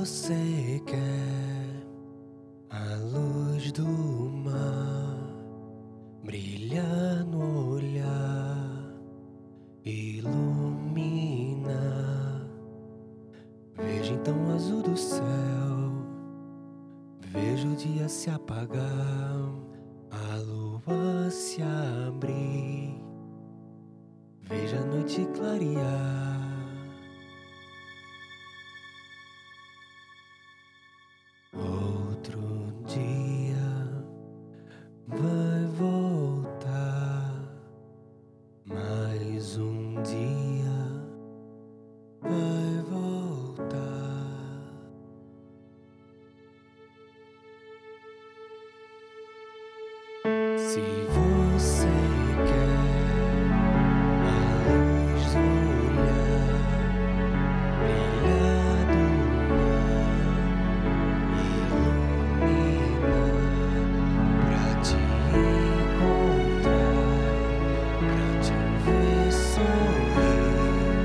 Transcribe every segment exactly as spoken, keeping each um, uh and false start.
você quer a luz do mar brilhar no olhar, ilumina. Veja então o azul do céu, veja o dia se apagar, a lua se abrir, veja a noite clarear. Outro dia vai voltar, mais um dia vai voltar. Se você quer a luz do olhar brilhar do mar, iluminar, pra te encontrar, pra te ver sorrir,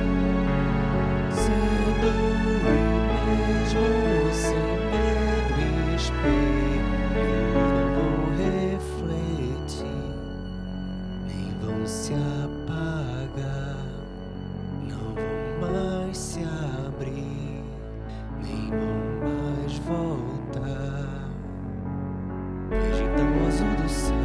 sendo eu mesmo, sem medo e espelho, não vão refletir, nem vão se apagar, não vão mais se abrir, nem vão mais voltar. Veja então o azul do céu,